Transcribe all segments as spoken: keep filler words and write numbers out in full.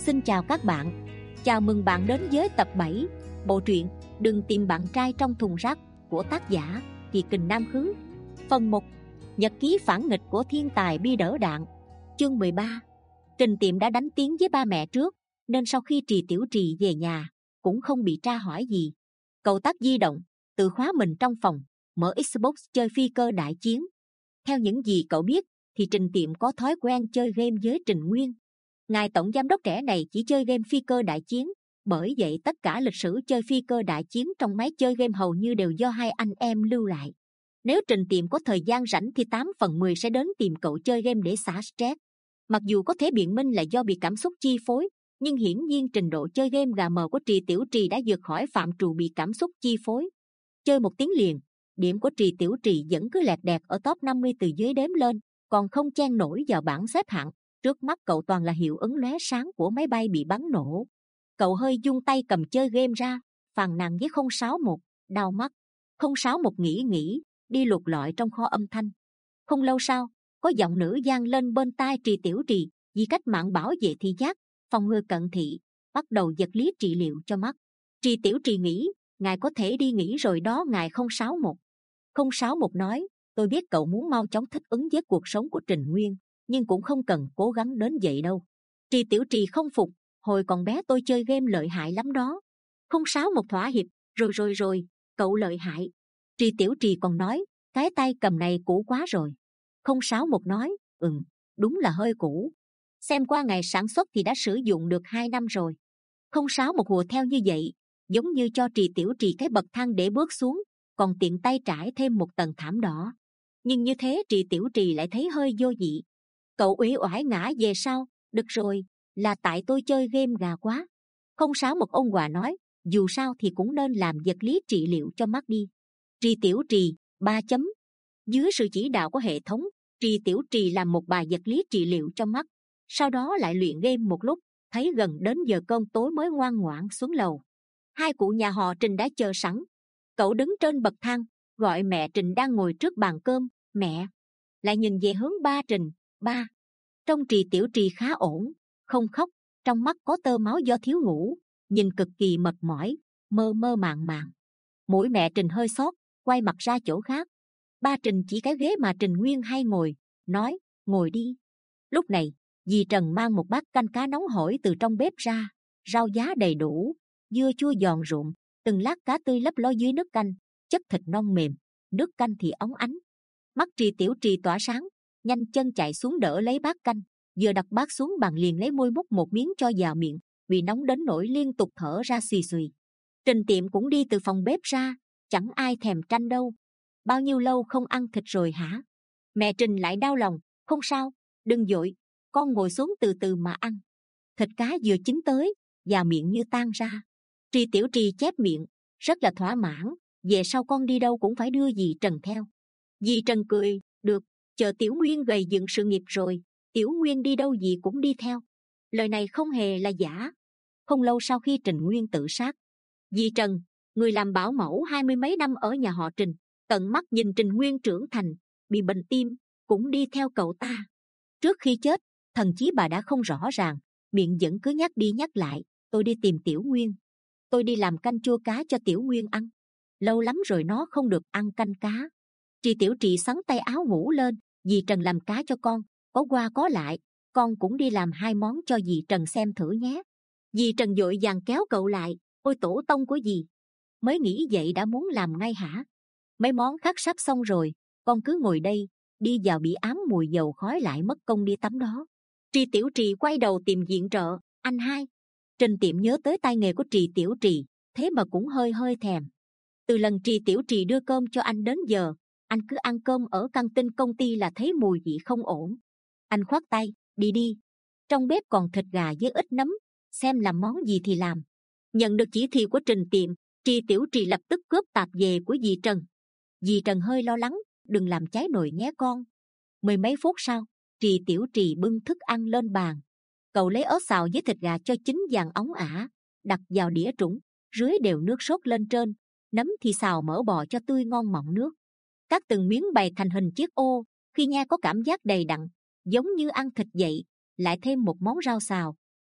Xin chào các bạn. Chào mừng bạn đến với tập bảy bộ truyện Đừng tìm bạn trai trong thùng rác của tác giả Kỳ Kình Nam Khứ. Phần một. Nhật ký phản nghịch của thiên tài bi đỡ đạn. Chương mười ba. Trình Tiệm đã đánh tiếng với ba mẹ trước, nên sau khi Trì Tiểu Trì về nhà cũng không bị tra hỏi gì. Cậu tắt di động, tự khóa mình trong phòng, mở Xbox chơi phi cơ đại chiến. Theo những gì cậu biết thì Trình Tiệm có thói quen chơi game với Trình Nguyên. Ngài tổng giám đốc trẻ này chỉ chơi game phi cơ đại chiến, bởi vậy tất cả lịch sử chơi phi cơ đại chiến trong máy chơi game hầu như đều do hai anh em lưu lại. Nếu Trình Tiệm có thời gian rảnh thì tám phần mười sẽ đến tìm cậu chơi game để xả stress. Mặc dù có thể biện minh là do bị cảm xúc chi phối, nhưng hiển nhiên trình độ chơi game gà mờ của Trì Tiểu Trì đã vượt khỏi phạm trù bị cảm xúc chi phối. Chơi một tiếng liền, điểm của Trì Tiểu Trì vẫn cứ lẹt đẹt ở top năm mươi từ dưới đếm lên, còn không chen nổi vào bảng xếp hạng. Trước mắt cậu toàn là hiệu ứng lóe sáng của máy bay bị bắn nổ. Cậu hơi dung tay cầm chơi game ra, phàn nàn với không sáu một, đau mắt. Không sáu một nghĩ nghĩ, đi lục lọi trong kho âm thanh. Không lâu sau, có giọng nữ vang lên bên tai Trì Tiểu Trì: vì cách mạng bảo vệ thị giác, phòng ngừa cận thị, bắt đầu vật lý trị liệu cho mắt. Trì Tiểu Trì nghĩ, ngài có thể đi nghỉ rồi đó ngài không sáu một. Không sáu một nói, tôi biết cậu muốn mau chóng thích ứng với cuộc sống của Trình Nguyên, nhưng cũng không cần cố gắng đến vậy đâu. Trì Tiểu Trì không phục, hồi còn bé tôi chơi game lợi hại lắm đó. Không sáu một thỏa hiệp, rồi rồi rồi, cậu lợi hại. Trì Tiểu Trì còn nói, cái tay cầm này cũ quá rồi. Không sáu một nói, ừm, đúng là hơi cũ. Xem qua ngày sản xuất thì đã sử dụng được hai năm rồi. Không sáu một hùa theo như vậy, giống như cho Trì Tiểu Trì cái bậc thang để bước xuống, còn tiện tay trải thêm một tầng thảm đỏ. Nhưng như thế Trì Tiểu Trì lại thấy hơi vô vị. Cậu uể oải ngã về sau, được rồi, là tại tôi chơi game gà quá. Không sáu một ông Hòa nói, dù sao thì cũng nên làm vật lý trị liệu cho mắt đi. Trì Tiểu Trì, ba chấm. Dưới sự chỉ đạo của hệ thống, Trì Tiểu Trì làm một bài vật lý trị liệu cho mắt. Sau đó lại luyện game một lúc, thấy gần đến giờ cơm tối mới ngoan ngoãn xuống lầu. Hai cụ nhà họ Trình đã chờ sẵn. Cậu đứng trên bậc thang, gọi mẹ Trình đang ngồi trước bàn cơm, mẹ. Lại nhìn về hướng ba Trình, ba. Trong Trì Tiểu Trì khá ổn, không khóc, trong mắt có tơ máu do thiếu ngủ, nhìn cực kỳ mệt mỏi, mơ mơ màng màng. Mũi mẹ Trình hơi xót, quay mặt ra chỗ khác. Ba Trình chỉ cái ghế mà Trình Nguyên hay ngồi, nói, ngồi đi. Lúc này, dì Trần mang một bát canh cá nóng hổi từ trong bếp ra, rau giá đầy đủ, dưa chua giòn rụm, từng lát cá tươi lấp ló dưới nước canh, chất thịt non mềm, nước canh thì óng ánh. Mắt Trì Tiểu Trì tỏa sáng, nhanh chân chạy xuống đỡ lấy bát canh, vừa đặt bát xuống bàn liền lấy môi múc một miếng cho vào miệng, vì nóng đến nỗi liên tục thở ra xì xì. Trình Tiệm cũng đi từ phòng bếp ra, chẳng ai thèm tranh đâu. Bao nhiêu lâu không ăn thịt rồi hả? Mẹ Trình lại đau lòng, không sao, đừng vội, con ngồi xuống từ từ mà ăn. Thịt cá vừa chín tới, vào miệng như tan ra. Trì Tiểu Trì chép miệng, rất là thỏa mãn. Về sau con đi đâu cũng phải đưa dì Trần theo. Dì Trần cười, được, chờ Tiểu Nguyên gầy dựng sự nghiệp rồi, Tiểu Nguyên đi đâu dì cũng đi theo. Lời này không hề là giả. Không lâu sau khi Trình Nguyên tự sát, dì Trần, người làm bảo mẫu hai mươi mấy năm ở nhà họ Trình, tận mắt nhìn Trình Nguyên trưởng thành, bị bệnh tim, cũng đi theo cậu ta. Trước khi chết, thần chí bà đã không rõ ràng, miệng vẫn cứ nhắc đi nhắc lại, tôi đi tìm Tiểu Nguyên, tôi đi làm canh chua cá cho Tiểu Nguyên ăn. Lâu lắm rồi nó không được ăn canh cá. Trì Tiểu Trì xắn tay áo ngủ lên, dì Trần làm cá cho con, có qua có lại, con cũng đi làm hai món cho dì Trần xem thử nhé. Dì Trần vội vàng kéo cậu lại, ôi tổ tông của dì, mới nghĩ vậy đã muốn làm ngay hả? Mấy món khác sắp xong rồi, con cứ ngồi đây, đi vào bị ám mùi dầu khói lại mất công đi tắm đó. Trì Tiểu Trì quay đầu tìm viện trợ, anh hai. Trình Tiệm nhớ tới tay nghề của Trì Tiểu Trì, thế mà cũng hơi hơi thèm. Từ lần Trì Tiểu Trì đưa cơm cho anh đến giờ, anh cứ ăn cơm ở căng tin công ty là thấy mùi vị không ổn. Anh khoát tay, đi đi. Trong bếp còn thịt gà với ít nấm, xem làm món gì thì làm. Nhận được chỉ thị của Trình Tiệm, Trì Tiểu Trì lập tức cướp tạp về của dì Trần. Dì Trần hơi lo lắng, đừng làm cháy nồi nhé con. Mười mấy phút sau, Trì Tiểu Trì bưng thức ăn lên bàn. Cậu lấy ớt xào với thịt gà cho chín vàng óng ả, đặt vào đĩa trũng, rưới đều nước sốt lên trên. Nấm thì xào mỡ bò cho tươi ngon mọng nước. Các từng miếng bày thành hình chiếc ô, khi nhai có cảm giác đầy đặn, giống như ăn thịt vậy. Lại thêm một món rau xào,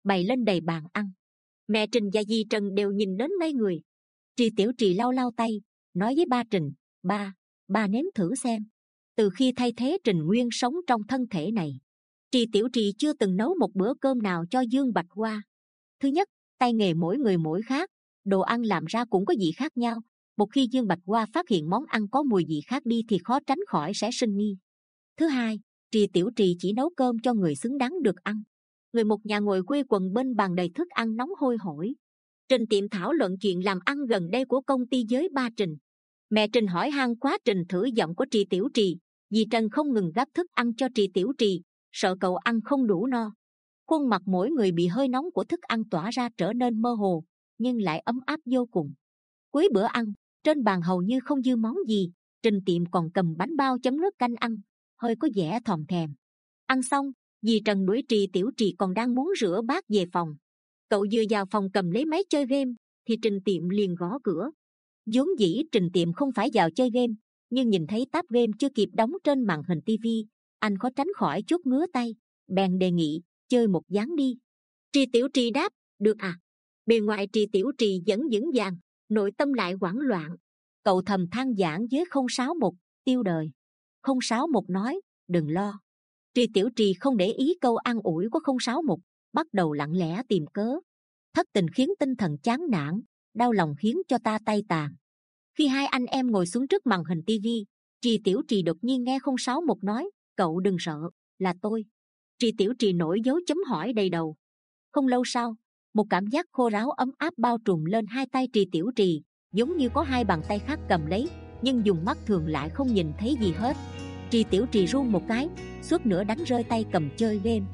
bày lên đầy bàn ăn. Mẹ Trình và dì Trần đều nhìn đến ngây người. Tri Tiểu Trì lau lau tay, nói với ba Trình: ba, ba nếm thử xem. Từ khi thay thế Trình Nguyên sống trong thân thể này, Tri Tiểu Trì chưa từng nấu một bữa cơm nào cho Dương Bạch Hoa. Thứ nhất, tay nghề mỗi người mỗi khác, đồ ăn làm ra cũng có vị khác nhau. Một khi Dương Bạch Hoa phát hiện món ăn có mùi vị khác đi thì khó tránh khỏi sẽ sinh nghi. Thứ hai, Tri Tiểu Trì chỉ nấu cơm cho người xứng đáng được ăn. Người một nhà ngồi quây quần bên bàn đầy thức ăn nóng hôi hổi. Trình Tiệm thảo luận chuyện làm ăn gần đây của công ty với ba Trình. Mẹ Trình hỏi han quá trình thử giọng của Tri Tiểu Trì. Dì Trần không ngừng gắp thức ăn cho Tri Tiểu Trì, sợ cậu ăn không đủ no. Khuôn mặt mỗi người bị hơi nóng của thức ăn tỏa ra trở nên mơ hồ, nhưng lại ấm áp vô cùng. Cuối bữa ăn, trên bàn hầu như không dư món gì. Trình Tiệm còn cầm bánh bao chấm nước canh ăn, hơi có vẻ thòm thèm. Ăn xong, dì Trần đuổi Tri Tiểu Trì còn đang muốn rửa bát về phòng. Cậu vừa vào phòng cầm lấy máy chơi game thì Trình Tiệm liền gõ cửa. Vốn dĩ Trình Tiệm không phải vào chơi game, nhưng nhìn thấy tab game chưa kịp đóng trên màn hình tivi, anh khó tránh khỏi chút ngứa tay, bèn đề nghị chơi một ván đi. Tri Tiểu Trì đáp: được à. Bề ngoài Tri Tiểu Trì vẫn vững vàng, nội tâm lại hoảng loạn. Cậu thầm than vãn với không sáu một: tiêu đời. Không sáu một nói: đừng lo. Tri Tiểu Trì không để ý câu an ủi của không sáu một, bắt đầu lặng lẽ tìm cớ. Thất tình khiến tinh thần chán nản, đau lòng khiến cho ta tay tàn. Khi hai anh em ngồi xuống trước màn hình tivi, Tri Tiểu Trì đột nhiên nghe không sáu một nói: cậu đừng sợ, là tôi. Tri Tiểu Trì nổi dấu chấm hỏi đầy đầu. Không lâu sau, một cảm giác khô ráo ấm áp bao trùm lên hai tay Tri Tiểu Trì, giống như có hai bàn tay khác cầm lấy, nhưng dùng mắt thường lại không nhìn thấy gì hết. Tri Tiểu Trì run một cái, suốt nửa đánh rơi tay cầm chơi game.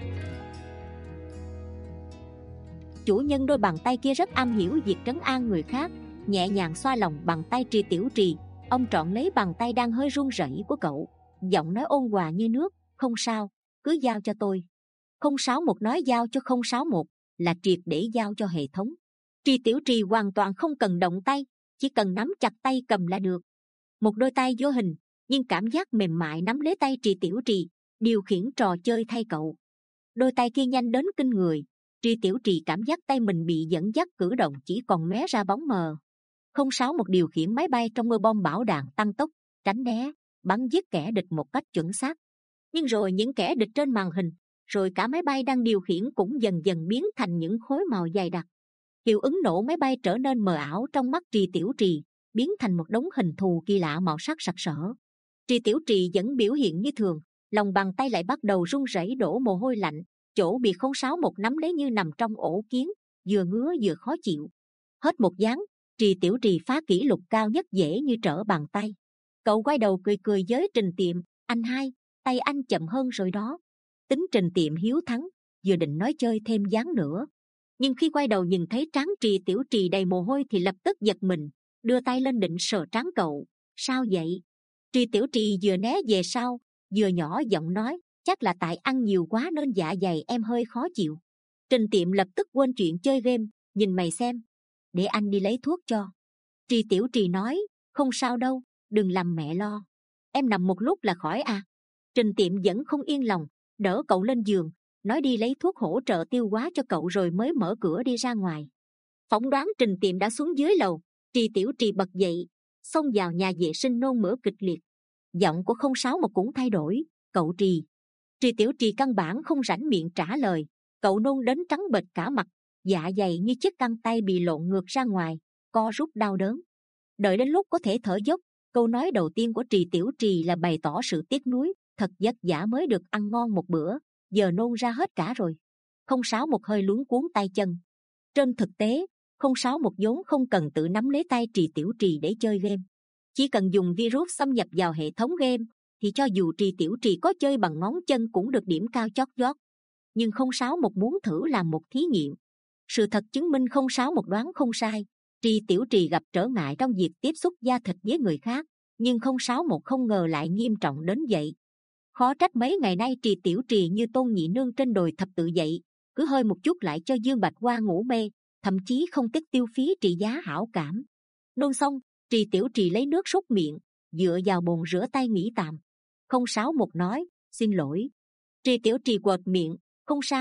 Chủ nhân đôi bàn tay kia rất am hiểu việc trấn an người khác, nhẹ nhàng xoa lòng bàn tay Tri Tiểu Trì. Ông trọn lấy bàn tay đang hơi run rẩy của cậu, giọng nói ôn hòa như nước: không sao, cứ giao cho tôi. Không sáu một nói giao cho không sáu một là triệt để giao cho hệ thống. Tri Tiểu Trì hoàn toàn không cần động tay, chỉ cần nắm chặt tay cầm là được. Một đôi tay vô hình nhưng cảm giác mềm mại nắm lấy tay Tri Tiểu Trì, điều khiển trò chơi thay cậu. Đôi tay kia nhanh đến kinh người. Tri Tiểu Trì cảm giác tay mình bị dẫn dắt, cử động chỉ còn lóe ra bóng mờ. Không sáu một điều khiển máy bay trong mưa bom bão đạn tăng tốc, tránh né, bắn giết kẻ địch một cách chuẩn xác. Nhưng rồi những kẻ địch trên màn hình, rồi cả máy bay đang điều khiển cũng dần dần biến thành những khối màu dày đặc. Hiệu ứng nổ máy bay trở nên mờ ảo trong mắt Tri Tiểu Trì, biến thành một đống hình thù kỳ lạ màu sắc sặc sỡ. Tri Tiểu Trì vẫn biểu hiện như thường, lòng bàn tay lại bắt đầu run rẩy đổ mồ hôi lạnh, chỗ bị không sáu một nắm lấy như nằm trong ổ kiến, vừa ngứa vừa khó chịu. Hết một ván, Tri Tiểu Trì phá kỷ lục cao nhất dễ như trở bàn tay. Cậu quay đầu cười cười với Trình Tiệm: anh hai, tay anh chậm hơn rồi đó. Tính Trình Tiệm hiếu thắng, vừa định nói chơi thêm ván nữa, nhưng khi quay đầu nhìn thấy trán Tri Tiểu Trì đầy mồ hôi thì lập tức giật mình, đưa tay lên định sờ trán cậu. Sao vậy? Tri Tiểu Trì vừa né về sau, vừa nhỏ giọng nói: chắc là tại ăn nhiều quá nên dạ dày em hơi khó chịu. Trình Tiệm lập tức quên chuyện chơi game, nhìn mày xem, để anh đi lấy thuốc cho. Tri Tiểu Trì nói: không sao đâu, đừng làm mẹ lo, em nằm một lúc là khỏi à. Trình Tiệm vẫn không yên lòng, đỡ cậu lên giường, nói đi lấy thuốc hỗ trợ tiêu hóa cho cậu rồi mới mở cửa đi ra ngoài. Phỏng đoán Trình Tiệm đã xuống dưới lầu. Tri Tiểu Trì bật dậy, xông vào nhà vệ sinh nôn mửa kịch liệt. Giọng của không sáu một cũng thay đổi: cậu Trì. Tri Tiểu Trì căn bản không rảnh miệng trả lời, cậu nôn đến trắng bệch cả mặt, dạ dày như chiếc găng tay bị lộn ngược ra ngoài, co rút đau đớn. Đợi đến lúc có thể thở dốc, câu nói đầu tiên của Tri Tiểu Trì là bày tỏ sự tiếc nuối: thật vất vả mới được ăn ngon một bữa, giờ nôn ra hết cả rồi. Không sáu một hơi luống cuống tay chân. Trên thực tế, không sáu một vốn không cần tự nắm lấy tay Tri Tiểu Trì để chơi game, chỉ cần dùng virus xâm nhập vào hệ thống game thì cho dù Tri Tiểu Trì có chơi bằng ngón chân cũng được điểm cao chót vót. Nhưng không sáu một muốn thử làm một thí nghiệm. Sự thật chứng minh không sáu một đoán không sai, Tri Tiểu Trì gặp trở ngại trong việc tiếp xúc da thịt với người khác, nhưng không sáu một không ngờ lại nghiêm trọng đến vậy. Khó trách mấy ngày nay Tri Tiểu Trì như tôn nhị nương trên đồi thập tự dậy, cứ hơi một chút lại cho Dương Bạch Hoa ngủ mê, thậm chí không tiếc tiêu phí trị giá hảo cảm. Nôn xong, Tri Tiểu Trì lấy nước súc miệng, dựa vào bồn rửa tay nghỉ tạm. Không sáu một nói: xin lỗi. Tri Tiểu Trì quệt miệng: không sao,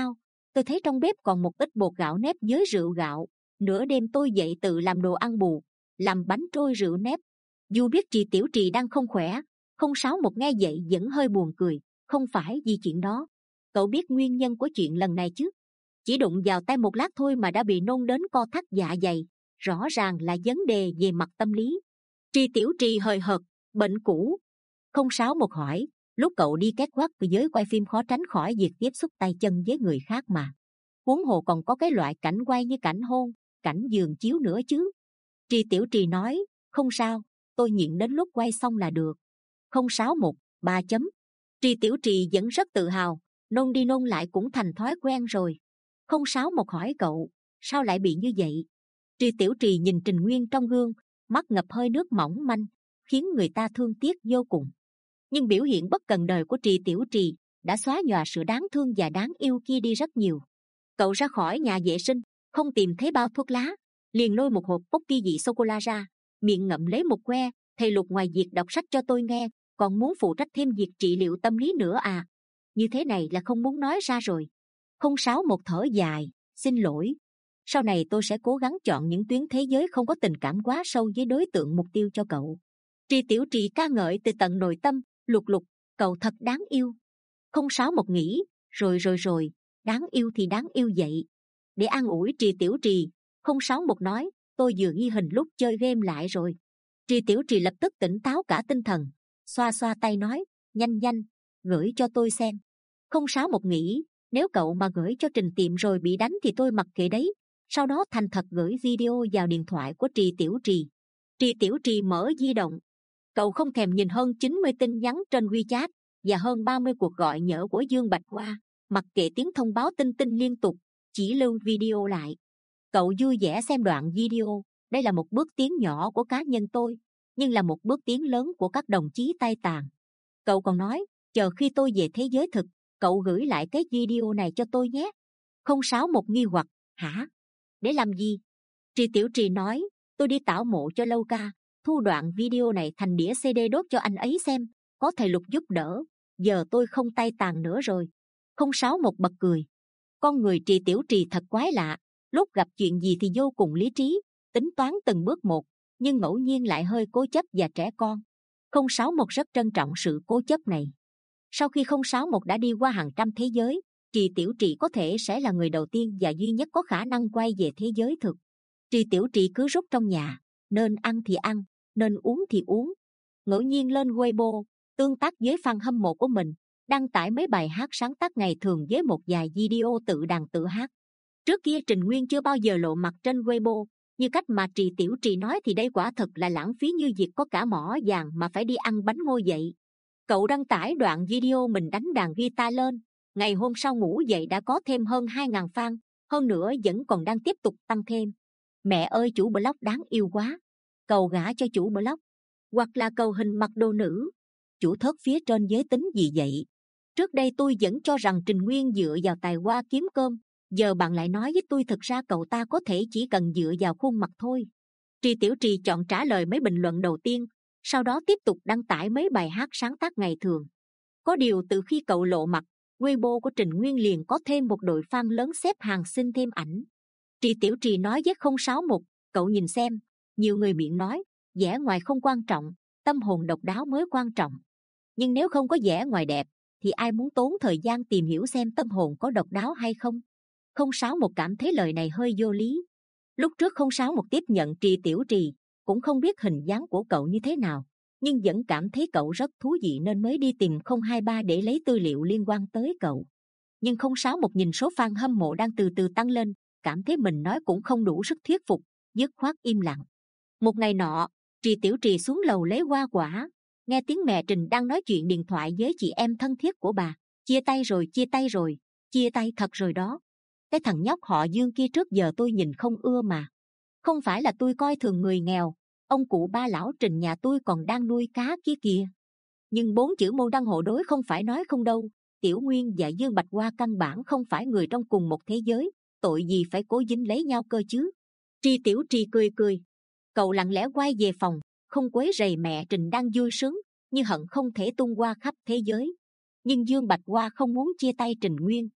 Tôi thấy trong bếp còn một ít bột gạo nếp với rượu gạo. Nửa đêm tôi dậy tự làm đồ ăn bù, làm bánh trôi rượu nếp. Dù biết chị Tiểu Trì đang không khỏe, không sáu một nghe vậy vẫn hơi buồn cười. Không phải vì chuyện đó. Cậu biết nguyên nhân của chuyện lần này chứ? Chỉ đụng vào tay một lát thôi mà đã bị nôn đến co thắt dạ dày. Rõ ràng là vấn đề về mặt tâm lý. Tri Tiểu Trì hời hợt, bệnh cũ. Không sáu một hỏi, lúc cậu đi két quát với giới quay phim khó tránh khỏi việc tiếp xúc tay chân với người khác mà. Huống hồ còn có cái loại cảnh quay như cảnh hôn, cảnh giường chiếu nữa chứ. Tri Tiểu Trì nói, không sao, tôi nhịn đến lúc quay xong là được. Không sáu một, ba chấm. Tri Tiểu Trì vẫn rất tự hào, nôn đi nôn lại cũng thành thói quen rồi. Không sáu một hỏi cậu, sao lại bị như vậy? Tri Tiểu Trì nhìn Trình Nguyên trong gương, mắt ngập hơi nước mỏng manh, khiến người ta thương tiếc vô cùng. Nhưng biểu hiện bất cần đời của Tri Tiểu Trì đã xóa nhòa sự đáng thương và đáng yêu kia đi rất nhiều. Cậu ra khỏi nhà vệ sinh, không tìm thấy bao thuốc lá, liền lôi một hộp pocky vị sô cô la ra, miệng ngậm lấy một que. Thầy Lục ngoài việc đọc sách cho tôi nghe, còn muốn phụ trách thêm việc trị liệu tâm lý nữa à? Như thế này là không muốn nói ra rồi. Không sáu một thở dài, xin lỗi. Sau này tôi sẽ cố gắng chọn những tuyến thế giới không có tình cảm quá sâu với đối tượng mục tiêu cho cậu. Tri Tiểu Trì ca ngợi từ tận nội tâm, Lục Lục, cậu thật đáng yêu. Không sáu một nghĩ, rồi rồi rồi, đáng yêu thì đáng yêu vậy. Để an ủi Tri Tiểu Trì, không sáu một nói, tôi vừa ghi hình lúc chơi game lại rồi. Tri Tiểu Trì lập tức tỉnh táo cả tinh thần, xoa xoa tay nói, nhanh nhanh, gửi cho tôi xem. Không sáu một nghĩ, nếu cậu mà gửi cho Trình Tiệm rồi bị đánh thì tôi mặc kệ đấy. Sau đó thành thật gửi video vào điện thoại của Tri Tiểu Trì. Tri Tiểu Trì mở di động. Cậu không thèm nhìn hơn chín mươi tin nhắn trên WeChat và hơn ba mươi cuộc gọi nhỡ của Dương Bạch Hoa, mặc kệ tiếng thông báo tinh tinh liên tục, chỉ lưu video lại. Cậu vui vẻ xem đoạn video. Đây là một bước tiến nhỏ của cá nhân tôi, nhưng là một bước tiến lớn của các đồng chí tay tàn. Cậu còn nói, chờ khi tôi về thế giới thực, cậu gửi lại cái video này cho tôi nhé. Không sáu một nghi hoặc, hả? Để làm gì? Tri Tiểu Trì nói, tôi đi tảo mộ cho Lâu Ca, thu đoạn video này thành đĩa xê đê đốt cho anh ấy xem, có thầy Lục giúp đỡ, giờ tôi không tay tàn nữa rồi. Không sáu một bật cười. Con người Tri Tiểu Trì thật quái lạ, lúc gặp chuyện gì thì vô cùng lý trí, tính toán từng bước một, nhưng ngẫu nhiên lại hơi cố chấp và trẻ con. Không sáu một rất trân trọng sự cố chấp này. Sau khi không sáu một đã đi qua hàng trăm thế giới, Tri Tiểu Trì có thể sẽ là người đầu tiên và duy nhất có khả năng quay về thế giới thực. Tri Tiểu Trì cứ rút trong nhà, nên ăn thì ăn, nên uống thì uống. Ngẫu nhiên lên Weibo, tương tác với fan hâm mộ của mình, đăng tải mấy bài hát sáng tác ngày thường với một vài video tự đàn tự hát. Trước kia Trình Nguyên chưa bao giờ lộ mặt trên Weibo, như cách mà Tri Tiểu Trì nói thì đây quả thật là lãng phí như việc có cả mỏ vàng mà phải đi ăn bánh ngô vậy. Cậu đăng tải đoạn video mình đánh đàn guitar lên, ngày hôm sau ngủ dậy đã có thêm hơn hai ngàn fan, hơn nữa vẫn còn đang tiếp tục tăng thêm. Mẹ ơi, chủ blog đáng yêu quá. Cầu gả cho chủ blog, hoặc là cầu hình mặc đồ nữ. Chủ thớt phía trên giới tính gì vậy? Trước đây tôi vẫn cho rằng Trình Nguyên dựa vào tài hoa kiếm cơm, giờ bạn lại nói với tôi thực ra cậu ta có thể chỉ cần dựa vào khuôn mặt thôi. Tri Tiểu Trì chọn trả lời mấy bình luận đầu tiên, sau đó tiếp tục đăng tải mấy bài hát sáng tác ngày thường. Có điều từ khi cậu lộ mặt, Weibo của Trình Nguyên liền có thêm một đội fan lớn xếp hàng xin thêm ảnh. Tri Tiểu Trì nói với không sáu một, cậu nhìn xem, nhiều người miệng nói, vẻ ngoài không quan trọng, tâm hồn độc đáo mới quan trọng. Nhưng nếu không có vẻ ngoài đẹp, thì ai muốn tốn thời gian tìm hiểu xem tâm hồn có độc đáo hay không? Không sáu một cảm thấy lời này hơi vô lý. Lúc trước không sáu một tiếp nhận Tri Tiểu Trì, cũng không biết hình dáng của cậu như thế nào, nhưng vẫn cảm thấy cậu rất thú vị nên mới đi tìm không hai ba để lấy tư liệu liên quan tới cậu. Nhưng không sáu một nhìn số fan hâm mộ đang từ từ tăng lên, cảm thấy mình nói cũng không đủ sức thuyết phục, dứt khoát im lặng. Một ngày nọ, Tri Tiểu Trì xuống lầu lấy hoa quả, nghe tiếng mẹ Trình đang nói chuyện điện thoại với chị em thân thiết của bà. Chia tay rồi, chia tay rồi, chia tay thật rồi đó. Cái thằng nhóc họ Dương kia trước giờ tôi nhìn không ưa mà. Không phải là tôi coi thường người nghèo, ông cụ ba lão Trình nhà tôi còn đang nuôi cá kia kìa. Nhưng bốn chữ môn đăng hộ đối không phải nói không đâu. Tiểu Nguyên và Dương Bạch Hoa căn bản không phải người trong cùng một thế giới, tội gì phải cố dính lấy nhau cơ chứ. Tri Tiểu Trì cười cười. Cậu lặng lẽ quay về phòng, không quấy rầy mẹ Trình đang vui sướng, như hận không thể tung qua khắp thế giới. Nhưng Dương Bạch Hoa không muốn chia tay Trình Nguyên.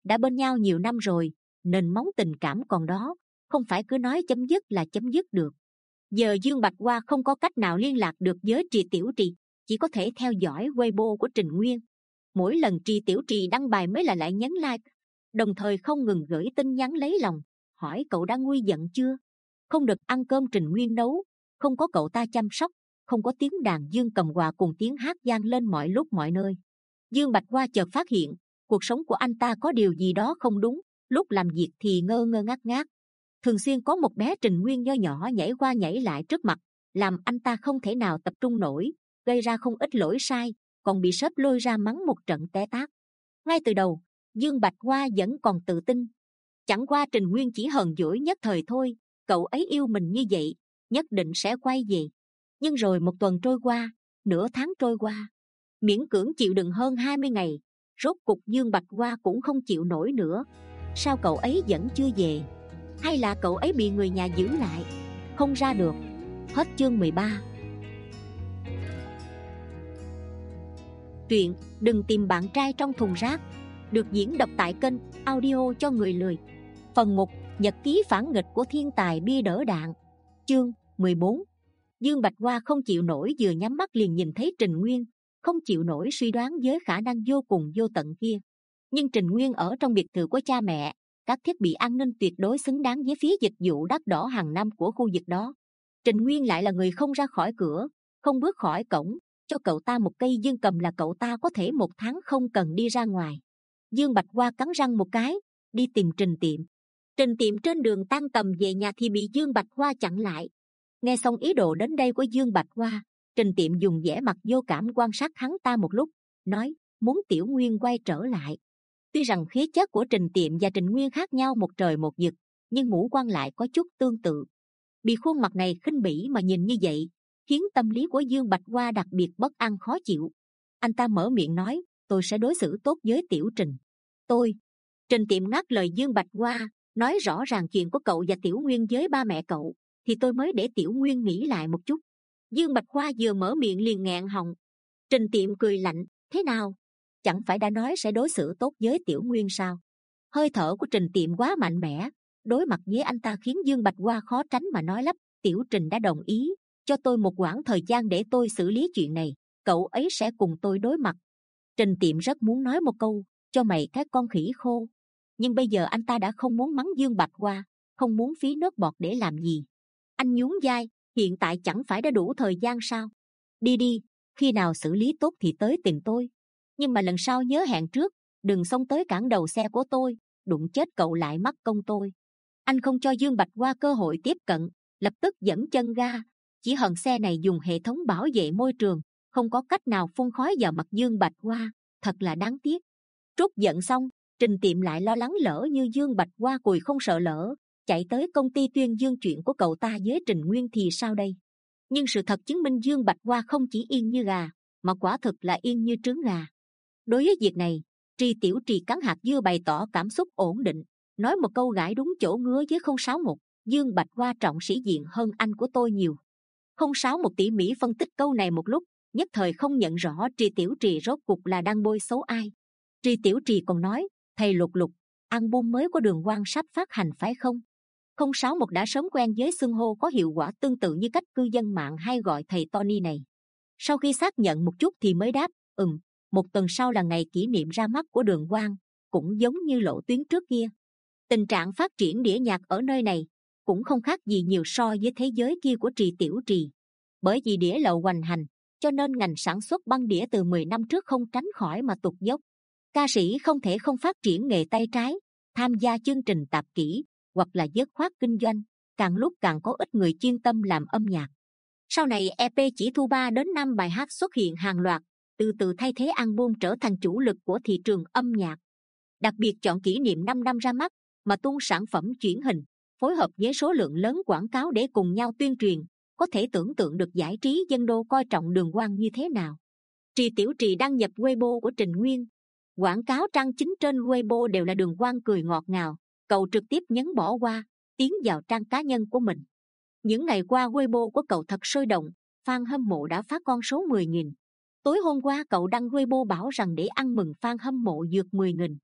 đã bên nhau nhiều năm rồi, nền móng tình cảm còn đó, không phải cứ nói chấm dứt là chấm dứt được. Giờ Dương Bạch Hoa không có cách nào liên lạc được với Trì Tiểu Trì, chỉ có thể theo dõi Weibo của Trình Nguyên. Mỗi lần Trì Tiểu Trì đăng bài mới là lại nhấn like, đồng thời không ngừng gửi tin nhắn lấy lòng, hỏi cậu đã nguôi giận chưa, không được ăn cơm Trình Nguyên nấu, không có cậu ta chăm sóc, không có tiếng đàn dương cầm hòa cùng tiếng hát vang lên mọi lúc mọi nơi. Dương Bạch Hoa chợt phát hiện cuộc sống của anh ta có điều gì đó không đúng. Lúc làm việc thì ngơ ngơ ngác ngác, thường xuyên có một bé Trình Nguyên nho nhỏ nhảy qua nhảy lại trước mặt, làm anh ta không thể nào tập trung nổi, gây ra không ít lỗi sai, còn bị sếp lôi ra mắng một trận té tát. Ngay từ đầu, Dương Bạch Hoa vẫn còn tự tin, chẳng qua Trình Nguyên chỉ hờn dỗi nhất thời thôi, cậu ấy yêu mình như vậy, nhất định sẽ quay về. Nhưng rồi một tuần trôi qua, nửa tháng trôi qua, miễn cưỡng chịu đựng hơn hai mươi ngày, rốt cục Dương Bạch Hoa cũng không chịu nổi nữa. Sao cậu ấy vẫn chưa về? Hay là cậu ấy bị người nhà giữ lại, không ra được? Hết chương mười ba. Truyện Đừng Tìm Bạn Trai Trong Thùng Rác được diễn đọc tại kênh Audio Cho Người Lười. Phần một. Nhật ký phản nghịch của thiên tài bia đỡ đạn. Chương mười bốn. Dương Bạch Hoa không chịu nổi, vừa nhắm mắt liền nhìn thấy Trình Nguyên, không chịu nổi suy đoán với khả năng vô cùng vô tận kia. Nhưng Trình Nguyên ở trong biệt thự của cha mẹ, các thiết bị an ninh tuyệt đối xứng đáng với phía dịch vụ đắt đỏ hàng năm của khu vực đó. Trình Nguyên lại là người không ra khỏi cửa, không bước khỏi cổng, cho cậu ta một cây dương cầm là cậu ta có thể một tháng không cần đi ra ngoài. Dương Bạch Hoa cắn răng một cái, đi tìm Trình Tiệm. Trình Tiệm trên đường tan tầm về nhà thì bị Dương Bạch Hoa chặn lại. Nghe xong ý đồ đến đây của Dương Bạch Hoa, Trình Tiệm dùng vẻ mặt vô cảm quan sát hắn ta một lúc, nói muốn Tiểu Nguyên quay trở lại. Tuy rằng khí chất của Trình Tiệm và Trình Nguyên khác nhau một trời một vực, nhưng ngũ quan lại có chút tương tự. Bị khuôn mặt này khinh bỉ mà nhìn như vậy, khiến tâm lý của Dương Bạch Hoa đặc biệt bất an khó chịu. Anh ta mở miệng nói, tôi sẽ đối xử tốt với Tiểu Trình. Tôi. Trình Tiệm ngắt lời Dương Bạch Hoa, nói rõ ràng chuyện của cậu và Tiểu Nguyên với ba mẹ cậu, thì tôi mới để Tiểu Nguyên nghĩ lại một chút. Dương Bạch Hoa vừa mở miệng liền nghẹn họng. Trình Tiệm cười lạnh, thế nào? Chẳng phải đã nói sẽ đối xử tốt với Tiểu Nguyên sao? Hơi thở của Trình Tiệm quá mạnh mẽ, đối mặt với anh ta khiến Dương Bạch Hoa khó tránh mà nói lắp, Tiểu Trình đã đồng ý, cho tôi một quãng thời gian để tôi xử lý chuyện này, cậu ấy sẽ cùng tôi đối mặt. Trình Tiệm rất muốn nói một câu, cho mày cái con khỉ khô. Nhưng bây giờ anh ta đã không muốn mắng Dương Bạch Hoa, không muốn phí nước bọt để làm gì. Anh nhún vai, hiện tại chẳng phải đã đủ thời gian sao? Đi đi, khi nào xử lý tốt thì tới tìm tôi. Nhưng mà lần sau nhớ hẹn trước, đừng xông tới cản đầu xe của tôi, đụng chết cậu lại mắc công tôi. Anh không cho Dương Bạch Hoa cơ hội tiếp cận, lập tức dẫn chân ga. Chỉ hận xe này dùng hệ thống bảo vệ môi trường, không có cách nào phun khói vào mặt Dương Bạch Hoa, thật là đáng tiếc. Trút giận xong, Trình Tiệm lại lo lắng lỡ như Dương Bạch Hoa cùi không sợ lỡ, chạy tới công ty tuyên dương chuyện của cậu ta với Trình Nguyên thì sao đây? Nhưng sự thật chứng minh Dương Bạch Hoa không chỉ yên như gà, mà quả thực là yên như trứng gà. Đối với việc này, Trì Tiểu Trì cắn hạt dưa bày tỏ cảm xúc ổn định, nói một câu gãi đúng chỗ ngứa với không sáu một, Dương Bạch Hoa trọng sĩ diện hơn anh của tôi nhiều. Không sáu một tỉ mỉ phân tích câu này một lúc, nhất thời không nhận rõ Trì Tiểu Trì rốt cuộc là đang bôi xấu ai. Trì Tiểu Trì còn nói, thầy Lục Lục, album mới của Đường Quang sắp phát hành phải không? Không sáu một đã sớm quen với xưng hô có hiệu quả tương tự như cách cư dân mạng hay gọi thầy Tony này. Sau khi xác nhận một chút thì mới đáp, ừm, một tuần sau là ngày kỷ niệm ra mắt của Đường Quang, cũng giống như lộ tuyến trước kia. Tình trạng phát triển đĩa nhạc ở nơi này cũng không khác gì nhiều so với thế giới kia của Trì Tiểu Trì. Bởi vì đĩa lậu hoành hành, cho nên ngành sản xuất băng đĩa từ mười năm trước không tránh khỏi mà tụt dốc. Ca sĩ không thể không phát triển nghề tay trái, tham gia chương trình tạp kỹ, hoặc là dứt khoát kinh doanh, càng lúc càng có ít người chuyên tâm làm âm nhạc. Sau này e pê chỉ thu ba đến năm bài hát xuất hiện hàng loạt, từ từ thay thế album trở thành chủ lực của thị trường âm nhạc. Đặc biệt chọn kỷ niệm năm năm ra mắt, mà tung sản phẩm chuyển hình, phối hợp với số lượng lớn quảng cáo để cùng nhau tuyên truyền, có thể tưởng tượng được giải trí dân đô coi trọng Đường Quang như thế nào. Trì Tiểu Trì đăng nhập Weibo của Trình Nguyên. Quảng cáo trang chính trên Weibo đều là Đường Quang cười ngọt ngào, cậu trực tiếp nhấn bỏ qua, tiến vào trang cá nhân của mình. Những ngày qua Weibo của cậu thật sôi động, fan hâm mộ đã phá con số mười nghìn. Tối hôm qua cậu đăng Weibo bảo rằng để ăn mừng fan hâm mộ vượt mười nghìn.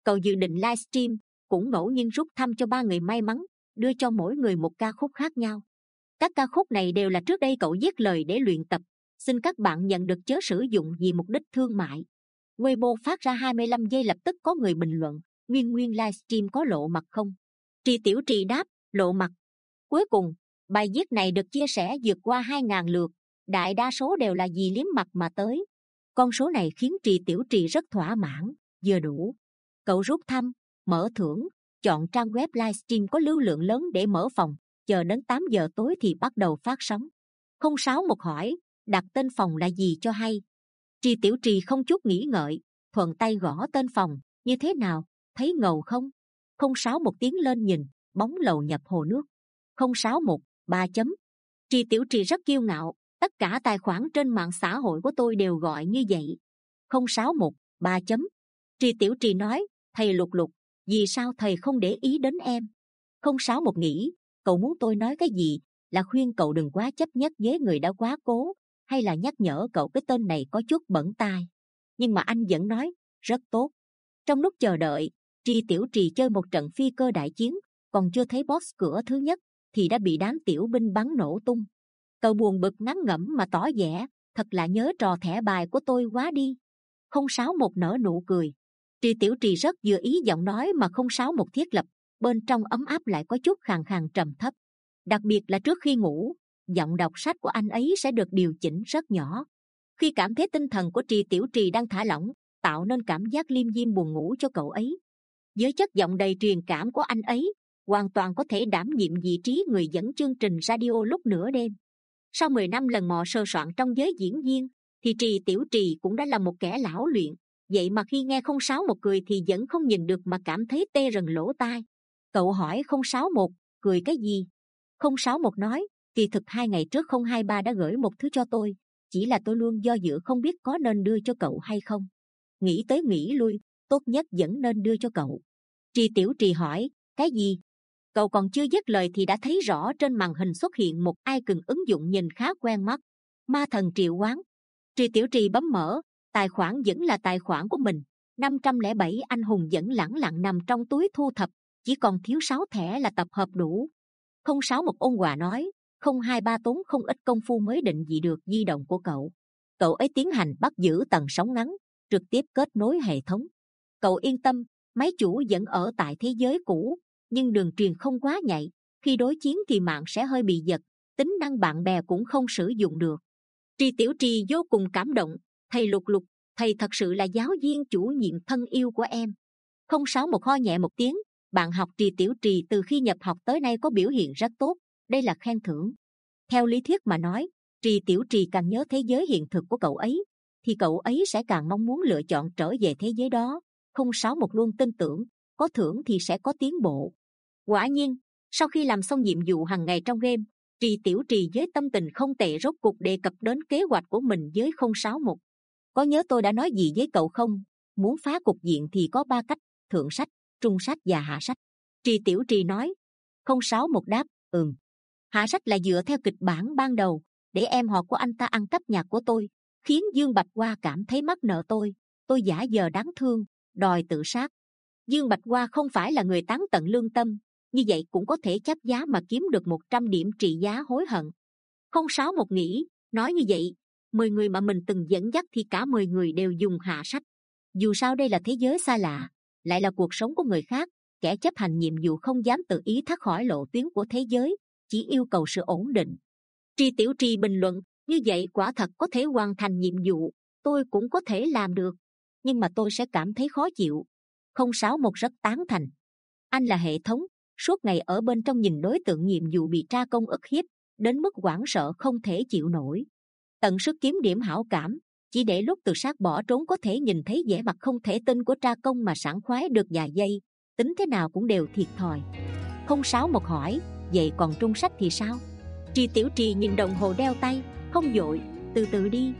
Cậu dự định livestream, cũng ngẫu nhiên rút thăm cho ba người may mắn, đưa cho mỗi người một ca khúc khác nhau. Các ca khúc này đều là trước đây cậu viết lời để luyện tập, xin các bạn nhận được chớ sử dụng vì mục đích thương mại. Weibo phát ra hai mươi lăm giây lập tức có người bình luận, Nguyên Nguyên livestream có lộ mặt không? Trì Tiểu Trì đáp, lộ mặt. Cuối cùng, bài viết này được chia sẻ vượt qua hai nghìn lượt, đại đa số đều là vì liếm mặt mà tới. Con số này khiến Trì Tiểu Trì rất thỏa mãn, vừa đủ. Cậu rút thăm, mở thưởng, chọn trang web livestream có lưu lượng lớn để mở phòng, chờ đến tám giờ tối thì bắt đầu phát sóng. không sáu một hỏi, đặt tên phòng là gì cho hay? Trì Tiểu Trì không chút nghĩ ngợi, thuận tay gõ tên phòng, như thế nào, thấy ngầu không? không sáu một tiến lên nhìn, bóng lầu nhập hồ nước. không sáu một, ba chấm. Trì Tiểu Trì rất kiêu ngạo, tất cả tài khoản trên mạng xã hội của tôi đều gọi như vậy. không sáu một, ba chấm. Trì Tiểu Trì nói, thầy Lục Lục, vì sao thầy không để ý đến em? không sáu một nghĩ, cậu muốn tôi nói cái gì, là khuyên cậu đừng quá chấp nhất với người đã quá cố, hay là nhắc nhở cậu cái tên này có chút bẩn tai? Nhưng mà anh vẫn nói, rất tốt. Trong lúc chờ đợi, Trì Tiểu Trì chơi một trận phi cơ đại chiến, còn chưa thấy boss cửa thứ nhất, thì đã bị đám tiểu binh bắn nổ tung. Cậu buồn bực ngán ngẩm mà tỏ vẻ, thật là nhớ trò thẻ bài của tôi quá đi. không sáu một nở nụ cười. Trì Tiểu Trì rất vừa ý giọng nói mà không sáu một thiết lập, bên trong ấm áp lại có chút khàn khàn trầm thấp. Đặc biệt là trước khi ngủ, giọng đọc sách của anh ấy sẽ được điều chỉnh rất nhỏ. Khi cảm thấy tinh thần của Trì Tiểu Trì đang thả lỏng, tạo nên cảm giác liêm diêm buồn ngủ cho cậu ấy. Với chất giọng đầy truyền cảm của anh ấy, hoàn toàn có thể đảm nhiệm vị trí người dẫn chương trình radio lúc nửa đêm. Sau mười năm lần mò sơ soạn trong giới diễn viên, thì Trì Tiểu Trì cũng đã là một kẻ lão luyện. Vậy mà khi nghe không sáu một cười thì vẫn không nhìn được mà cảm thấy tê rần lỗ tai. Cậu hỏi không sáu một, cười cái gì? không sáu một nói, kỳ thực hai ngày trước không hai ba đã gửi một thứ cho tôi, chỉ là tôi luôn do dự không biết có nên đưa cho cậu hay không. Nghĩ tới nghĩ lui, tốt nhất vẫn nên đưa cho cậu. Trì Tiểu Trì hỏi, cái gì? Cậu còn chưa dứt lời thì đã thấy rõ trên màn hình xuất hiện một icon ứng dụng nhìn khá quen mắt. Ma Thần Triệu Hoán. Trì Tiểu Trì bấm mở, tài khoản vẫn là tài khoản của mình. năm trăm lẻ bảy anh hùng vẫn lẳng lặng nằm trong túi thu thập, chỉ còn thiếu sáu thẻ là tập hợp đủ. không sáu một ôn hòa nói, không hai ba tốn không ít công phu mới định vị được di động của cậu. Cậu ấy tiến hành bắt giữ tần sóng ngắn, trực tiếp kết nối hệ thống. Cậu yên tâm, máy chủ vẫn ở tại thế giới cũ, nhưng đường truyền không quá nhạy, khi đối chiến thì mạng sẽ hơi bị giật, tính năng bạn bè cũng không sử dụng được. Trì Tiểu Trì vô cùng cảm động, thầy Lục Lục, thầy thật sự là giáo viên chủ nhiệm thân yêu của em. không sáu một ho nhẹ một tiếng, bạn học Trì Tiểu Trì từ khi nhập học tới nay có biểu hiện rất tốt, đây là khen thưởng. Theo lý thuyết mà nói, Trì Tiểu Trì càng nhớ thế giới hiện thực của cậu ấy, thì cậu ấy sẽ càng mong muốn lựa chọn trở về thế giới đó. không sáu một luôn tin tưởng, có thưởng thì sẽ có tiến bộ. Quả nhiên, sau khi làm xong nhiệm vụ hàng ngày trong game, Trì Tiểu Trì với tâm tình không tệ rốt cuộc đề cập đến kế hoạch của mình với không sáu một. Có nhớ tôi đã nói gì với cậu không? Muốn phá cục diện thì có ba cách, thượng sách, trung sách và hạ sách. Trì Tiểu Trì nói. không sáu một đáp, ừm. Hạ sách là dựa theo kịch bản ban đầu, để em họ của anh ta ăn cắp nhạc của tôi, khiến Dương Bạch Hoa cảm thấy mắc nợ tôi. Tôi giả vờ đáng thương, đòi tự sát. Dương Bạch Hoa không phải là người tán tận lương tâm, như vậy cũng có thể chấp giá mà kiếm được một trăm điểm trị giá hối hận. không sáu một nghĩ, nói như vậy, mười người mà mình từng dẫn dắt thì cả mười người đều dùng hạ sách. Dù sao đây là thế giới xa lạ, lại là cuộc sống của người khác, kẻ chấp hành nhiệm vụ không dám tự ý thoát khỏi lộ tuyến của thế giới, chỉ yêu cầu sự ổn định. Trì Tiểu Trì bình luận, như vậy quả thật có thể hoàn thành nhiệm vụ, tôi cũng có thể làm được, nhưng mà tôi sẽ cảm thấy khó chịu. không sáu một rất tán thành. Anh là hệ thống, suốt ngày ở bên trong nhìn đối tượng nhiệm vụ bị tra công ức hiếp, đến mức hoảng sợ không thể chịu nổi. Tận sức kiếm điểm hảo cảm, chỉ để lúc tự sát bỏ trốn có thể nhìn thấy vẻ mặt không thể tin của tra công mà sảng khoái được vài giây, tính thế nào cũng đều thiệt thòi. không sáu một hỏi, vậy còn trung sách thì sao? Trì Tiểu Trì nhìn đồng hồ đeo tay, không vội, từ từ đi.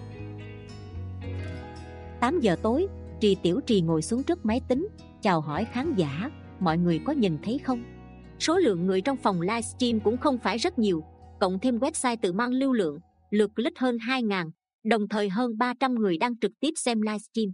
tám giờ tối, Trì Tiểu Trì ngồi xuống trước máy tính, chào hỏi khán giả, mọi người có nhìn thấy không? Số lượng người trong phòng livestream cũng không phải rất nhiều, cộng thêm website tự mang lưu lượng, lượt click hơn hai nghìn, đồng thời hơn ba trăm người đang trực tiếp xem livestream.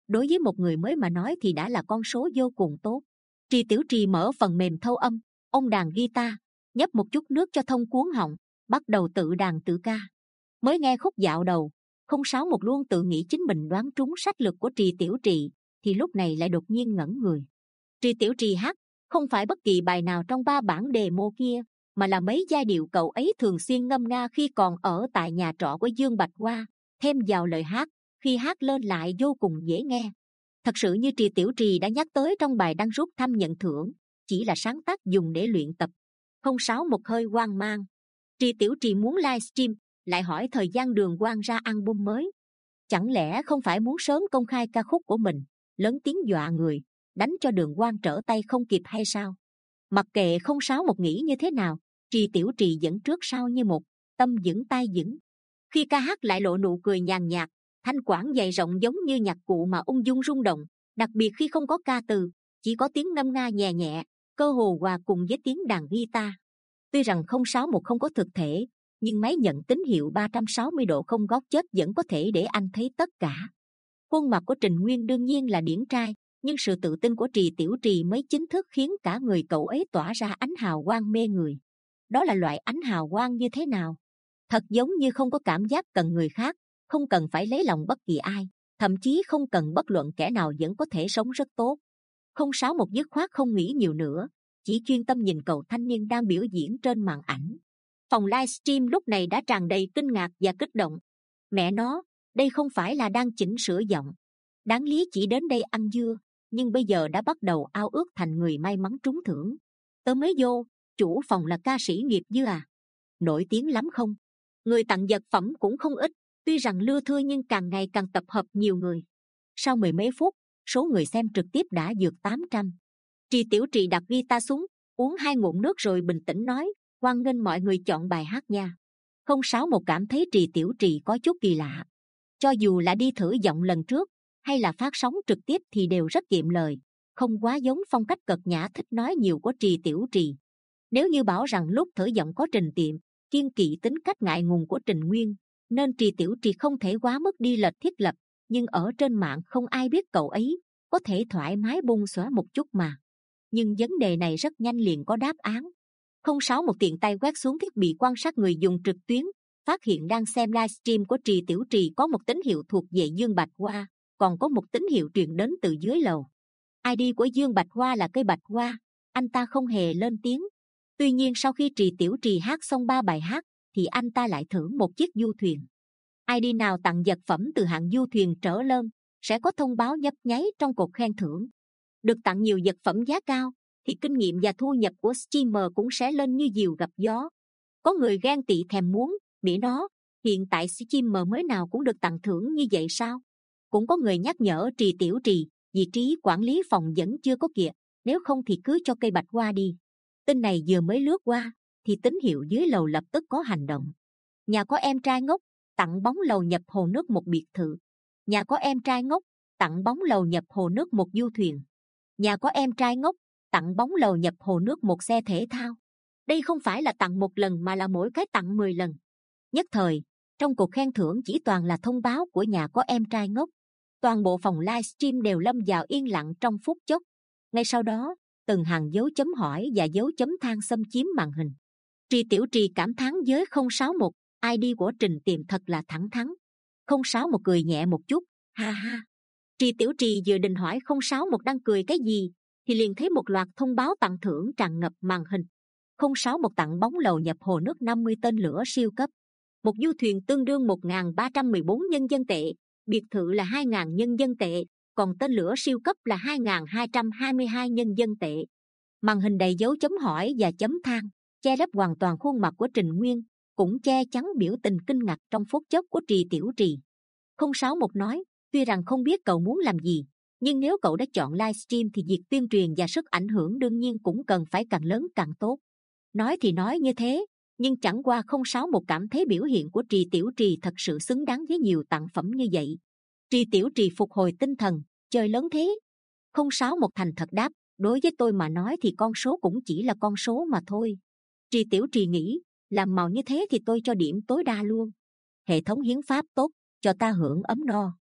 đối với một người mới mà nói thì đã là con số vô cùng tốt. Trì Tiểu Trì mở phần mềm thâu âm, ông đàn guitar, nhấp một chút nước cho thông cuống họng, bắt đầu tự đàn tự ca. Mới nghe khúc dạo đầu, không sáu một luôn tự nghĩ chính mình đoán trúng sách lược của Trì Tiểu Trì, thì lúc này lại đột nhiên ngẩn người. Trì Tiểu Trì hát không phải bất kỳ bài nào trong ba bản demo kia, mà là mấy giai điệu cậu ấy thường xuyên ngâm nga khi còn ở tại nhà trọ của Dương Bạch Hoa, thêm vào lời hát, khi hát lên lại vô cùng dễ nghe. Thật sự như Trì Tiểu Trì đã nhắc tới trong bài đăng rút thăm nhận thưởng, chỉ là sáng tác dùng để luyện tập. Không sáu một hơi hoang mang. Trì Tiểu Trì muốn livestream, lại hỏi thời gian Đường Quang ra album mới. Chẳng lẽ không phải muốn sớm công khai ca khúc của mình, lớn tiếng dọa người, đánh cho Đường Quang trở tay không kịp hay sao? Mặc kệ không sáu một nghĩ như thế nào, Trì Tiểu Trì dẫn trước sau như một, tâm vững tay vững. Khi ca hát lại lộ nụ cười nhàn nhạt, thanh quản dày rộng giống như nhạc cụ mà ung dung rung động, đặc biệt khi không có ca từ, chỉ có tiếng ngâm nga nhẹ nhẹ, cơ hồ hòa cùng với tiếng đàn guitar. Tuy rằng không sáu một không có thực thể, nhưng máy nhận tín hiệu ba trăm sáu mươi độ không góc chết vẫn có thể để anh thấy tất cả. Khuôn mặt của Trình Nguyên đương nhiên là điển trai, nhưng sự tự tin của Trì Tiểu Trì mới chính thức khiến cả người cậu ấy tỏa ra ánh hào quang mê người. Đó là loại ánh hào quang như thế nào? Thật giống như không có cảm giác cần người khác, không cần phải lấy lòng bất kỳ ai, thậm chí không cần bất luận kẻ nào vẫn có thể sống rất tốt. Không sáu một dứt khoát không nghĩ nhiều nữa, chỉ chuyên tâm nhìn cậu thanh niên đang biểu diễn trên màn ảnh. Phòng livestream lúc này đã tràn đầy kinh ngạc và kích động. Mẹ nó, đây không phải là đang chỉnh sửa giọng. Đáng lý chỉ đến đây ăn dưa, nhưng bây giờ đã bắt đầu ao ước thành người may mắn trúng thưởng. Tớ mới vô, chủ phòng là ca sĩ nghiệp dư à? Nổi tiếng lắm không? Người tặng vật phẩm cũng không ít, tuy rằng lưa thưa nhưng càng ngày càng tập hợp nhiều người. Sau mười mấy phút, số người xem trực tiếp đã vượt tám trăm. Trì Tiểu Trì đặt guitar xuống, uống hai ngụm nước rồi bình tĩnh nói, hoan nghênh mọi người chọn bài hát nha. Không sáu một cảm thấy Trì Tiểu Trì có chút kỳ lạ. Cho dù là đi thử giọng lần trước, hay là phát sóng trực tiếp thì đều rất kiệm lời, không quá giống phong cách cợt nhã thích nói nhiều của Trì Tiểu Trì. Nếu như bảo rằng lúc thử giọng có Trình Tiệm, kiên kỵ tính cách ngại ngùng của Trình Nguyên, nên Trì Tiểu Trì không thể quá mức đi lệch thiết lập, nhưng ở trên mạng không ai biết cậu ấy, có thể thoải mái bung xóa một chút mà. Nhưng vấn đề này rất nhanh liền có đáp án. Không sáu một tiện tay quét xuống thiết bị quan sát người dùng trực tuyến, phát hiện đang xem livestream của Trì Tiểu Trì có một tín hiệu thuộc về Dương Bạch Hoa, còn có một tín hiệu truyền đến từ dưới lầu. i đê của Dương Bạch Hoa là cây bạch hoa, anh ta không hề lên tiếng. Tuy nhiên sau khi Trì Tiểu Trì hát xong ba bài hát, thì anh ta lại thưởng một chiếc du thuyền. i đê nào tặng vật phẩm từ hạng du thuyền trở lên, sẽ có thông báo nhấp nháy trong cột khen thưởng. Được tặng nhiều vật phẩm giá cao, thì kinh nghiệm và thu nhập của streamer cũng sẽ lên như diều gặp gió. Có người ghen tị thèm muốn, bị nó, hiện tại streamer mới nào cũng được tặng thưởng như vậy sao? Cũng có người nhắc nhở Trì Tiểu Trì, vị trí quản lý phòng vẫn chưa có kìa, nếu không thì cứ cho cây bạch hoa đi. Tin này vừa mới lướt qua, thì tín hiệu dưới lầu lập tức có hành động. Nhà có em trai ngốc, tặng bóng lầu nhập hồ nước một biệt thự. Nhà có em trai ngốc, tặng bóng lầu nhập hồ nước một du thuyền. Nhà có em trai ngốc, tặng bóng lầu nhập hồ nước một xe thể thao. Đây không phải là tặng một lần mà là mỗi cái tặng mười lần. Nhất thời, trong cuộc khen thưởng chỉ toàn là thông báo của nhà có em trai ngốc. Toàn bộ phòng livestream đều lâm vào yên lặng trong phút chốc. Ngay sau đó, từng hàng dấu chấm hỏi và dấu chấm than xâm chiếm màn hình. Trì Tiểu Trì cảm thán với không sáu một, i đê của Trình Tiệm thật là thẳng thắn. không sáu một cười nhẹ một chút, ha ha. Trì Tiểu Trì vừa định hỏi không sáu một đang cười cái gì, thì liền thấy một loạt thông báo tặng thưởng tràn ngập màn hình. không sáu một tặng bóng lầu nhập hồ nước năm mươi tên lửa siêu cấp. Một du thuyền tương đương một nghìn ba trăm mười bốn nhân dân tệ, biệt thự là hai nghìn nhân dân tệ, còn tên lửa siêu cấp là hai nghìn hai trăm hai mươi hai nhân dân tệ. Màn hình đầy dấu chấm hỏi và chấm than, che lấp hoàn toàn khuôn mặt của Trình Nguyên, cũng che chắn biểu tình kinh ngạc trong phút chốc của Trì Tiểu Trì. không sáu một nói, tuy rằng không biết cậu muốn làm gì, nhưng nếu cậu đã chọn livestream thì việc tuyên truyền và sức ảnh hưởng đương nhiên cũng cần phải càng lớn càng tốt. Nói thì nói như thế, nhưng chẳng qua không sáu một cảm thấy biểu hiện của Trì Tiểu Trì thật sự xứng đáng với nhiều tặng phẩm như vậy. Trì Tiểu Trì phục hồi tinh thần, chơi lớn thế. không sáu một thành thật đáp, đối với tôi mà nói thì con số cũng chỉ là con số mà thôi. Trì Tiểu Trì nghĩ, làm màu như thế thì tôi cho điểm tối đa luôn. Hệ thống hiến pháp tốt, cho ta hưởng ấm no.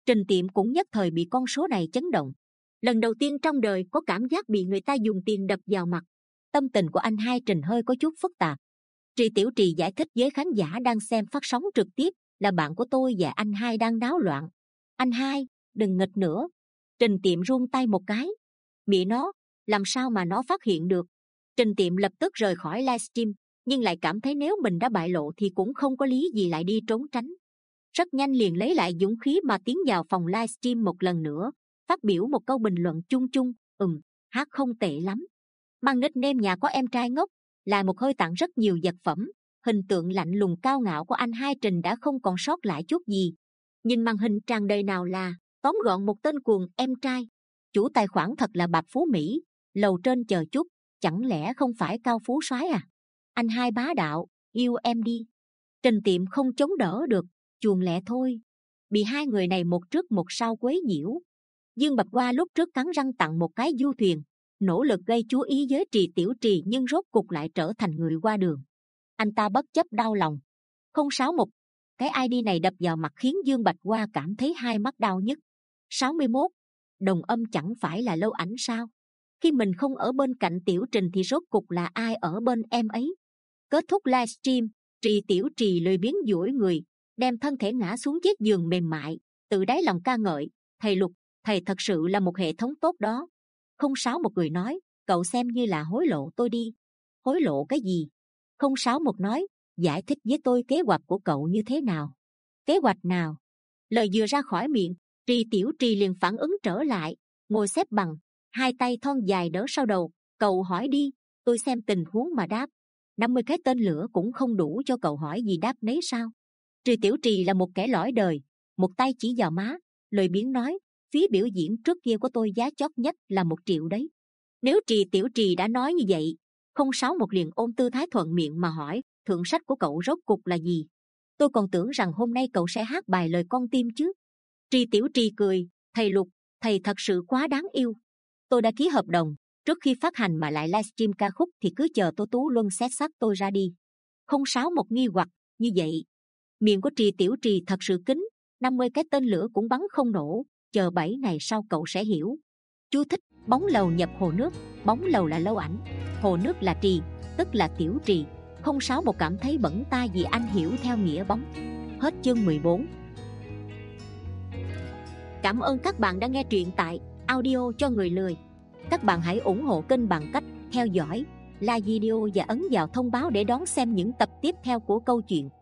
Trình Tiệm cũng nhất thời bị con số này chấn động. Lần đầu tiên trong đời có cảm giác bị người ta dùng tiền đập vào mặt. Tâm tình của anh hai Trình hơi có chút phức tạp. Trì Tiểu Trì giải thích với khán giả đang xem phát sóng trực tiếp là bạn của tôi và anh hai đang náo loạn. Anh hai, đừng nghịch nữa. Trình Tiệm run tay một cái. Mẹ nó, làm sao mà nó phát hiện được? Trình Tiệm lập tức rời khỏi livestream, nhưng lại cảm thấy nếu mình đã bại lộ thì cũng không có lý gì lại đi trốn tránh. Rất nhanh liền lấy lại dũng khí mà tiến vào phòng livestream một lần nữa, phát biểu một câu bình luận chung chung, ừm, hát không tệ lắm. Mang nickname nhà có em trai ngốc, là một hơi tặng rất nhiều vật phẩm. Hình tượng lạnh lùng cao ngạo của anh hai Trình đã không còn sót lại chút gì. Nhìn màn hình tràn đầy nào là tóm gọn một tên cuồng em trai. Chủ tài khoản thật là Bạch Phú Mỹ, lầu trên chờ chút, chẳng lẽ không phải Cao Phú soái à? Anh hai bá đạo, yêu em đi. Trình Tiệm không chống đỡ được, chuồng lẹ thôi. Bị hai người này một trước một sau quấy nhiễu. Dương Bạch Hoa lúc trước cắn răng tặng một cái du thuyền, nỗ lực gây chú ý với Trì Tiểu Trì nhưng rốt cục lại trở thành người qua đường. Anh ta bất chấp đau lòng. Không sáu một, cái i đê này đập vào mặt khiến Dương Bạch Hoa cảm thấy hai mắt đau nhức. sáu mươi mốt, đồng âm chẳng phải là Lâu Ảnh sao? Khi mình không ở bên cạnh Tiểu Trình thì rốt cục là ai ở bên em ấy? Kết thúc livestream, Trì Tiểu Trì lười biếng duỗi người, đem thân thể ngã xuống chiếc giường mềm mại, tự đáy lòng ca ngợi, thầy Lục, thầy thật sự là một hệ thống tốt đó. Không sáu một người nói, cậu xem như là hối lộ tôi đi. Hối lộ cái gì? Không sáu một nói, giải thích với tôi kế hoạch của cậu như thế nào. Kế hoạch nào? Lời vừa ra khỏi miệng, Trì Tiểu Trì liền phản ứng trở lại, ngồi xếp bằng, hai tay thon dài đỡ sau đầu. Cậu hỏi đi, tôi xem tình huống mà đáp. năm mươi cái tên lửa cũng không đủ cho cậu hỏi gì đáp nấy sao? Trì Tiểu Trì là một kẻ lõi đời, một tay chỉ vào má, lời biếng nói, phí biểu diễn trước kia của tôi giá chót nhất là một triệu đấy. Nếu Trì Tiểu Trì đã nói như vậy, không sáu một liền ôm tư thái thuận miệng mà hỏi, thượng sách của cậu rốt cục là gì? Tôi còn tưởng rằng hôm nay cậu sẽ hát bài lời con tim chứ. Trì Tiểu Trì cười, thầy Lục, thầy thật sự quá đáng yêu. Tôi đã ký hợp đồng, trước khi phát hành mà lại livestream ca khúc thì cứ chờ Tô Tú Luân xét xác tôi ra đi. Không sáu một nghi hoặc, như vậy. Miệng của Trì Tiểu Trì thật sự kín, năm mươi cái tên lửa cũng bắn không nổ, chờ bảy ngày sau cậu sẽ hiểu. Chú thích, bóng lầu nhập hồ nước, bóng lầu là Lâu Ảnh, hồ nước là Trì, tức là Tiểu Trì. Không sáu một cảm thấy bẩn ta vì anh hiểu theo nghĩa bóng. Hết chương mười bốn. Cảm ơn các bạn đã nghe truyện tại audio cho người lười. Các bạn hãy ủng hộ kênh bằng cách theo dõi, like video và ấn vào thông báo để đón xem những tập tiếp theo của câu chuyện.